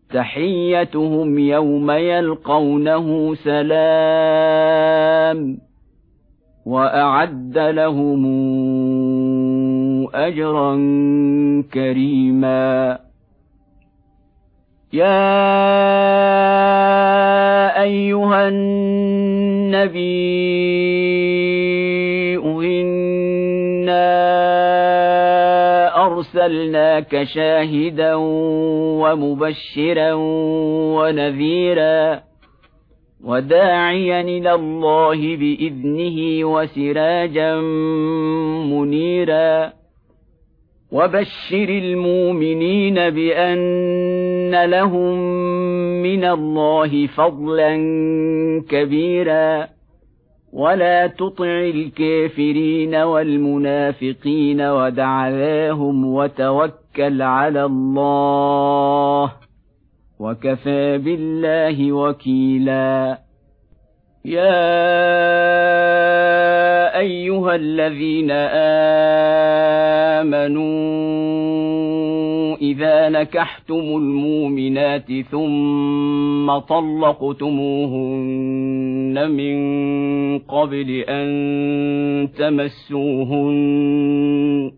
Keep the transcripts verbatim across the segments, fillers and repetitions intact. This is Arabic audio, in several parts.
تحيتهم يوم يلقونه سلام وأعد لهم أجرا كريما. يا أيها النبي إنا أرسلناك شاهدا ومبشرا ونذيرا وداعيا إلى الله بإذنه وسراجا منيرا وبشر المؤمنين بأن لهم من الله فضلا كبيرا ولا تطع الكافرين والمنافقين ودع ذاهم وتوكل على الله وكفى بالله وكيلا. يا أيها الذين آمنوا إذا نكحتم المؤمنات ثم طلقتموهن من قبل أن تمسوهن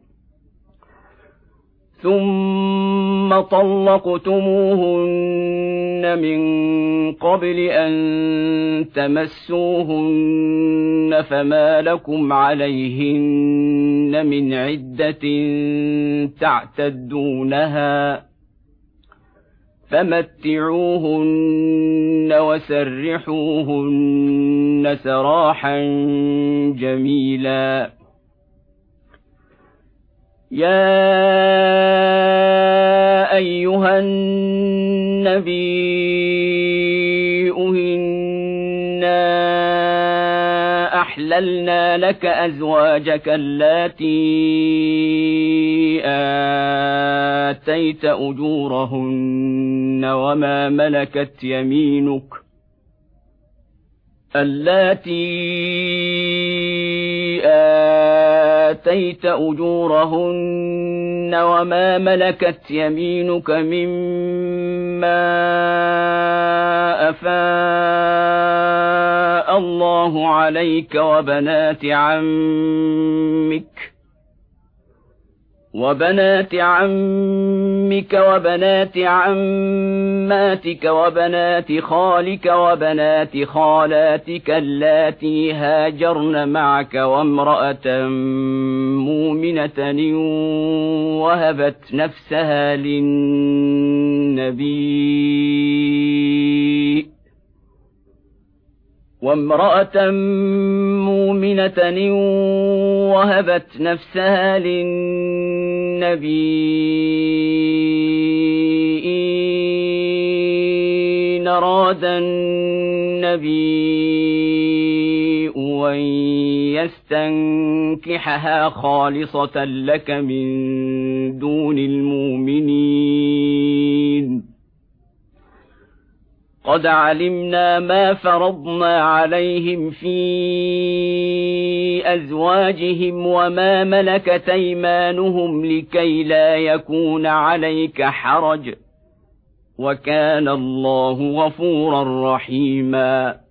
ثم طلقتموهن من قبل أن تمسوهن فما لكم عليهن من عدة تعتدونها فمتعوهن وسرحوهن سراحا جميلا. يا أيها النبي إنا أحللنا لك أزواجك اللاتي آتيت أجورهن وما ملكت يمينك اللاتي آتيت أجورهن وما ملكت يمينك مما أفاء الله عليك وبنات عمك وبنات عمك وبنات عماتك وبنات خالك وبنات خالاتك اللاتي هاجرن معك وامرأة مؤمنة وهبت نفسها للنبي وامرأة مؤمنة وهبت نفسها للنبي إن أراد النبي أن يستنكحها خالصة لك من دون المؤمنين قد علمنا ما فرضنا عليهم في أزواجهم وما ملكت أيمانهم لكي لا يكون عليك حرج وكان الله غفورا رحيما.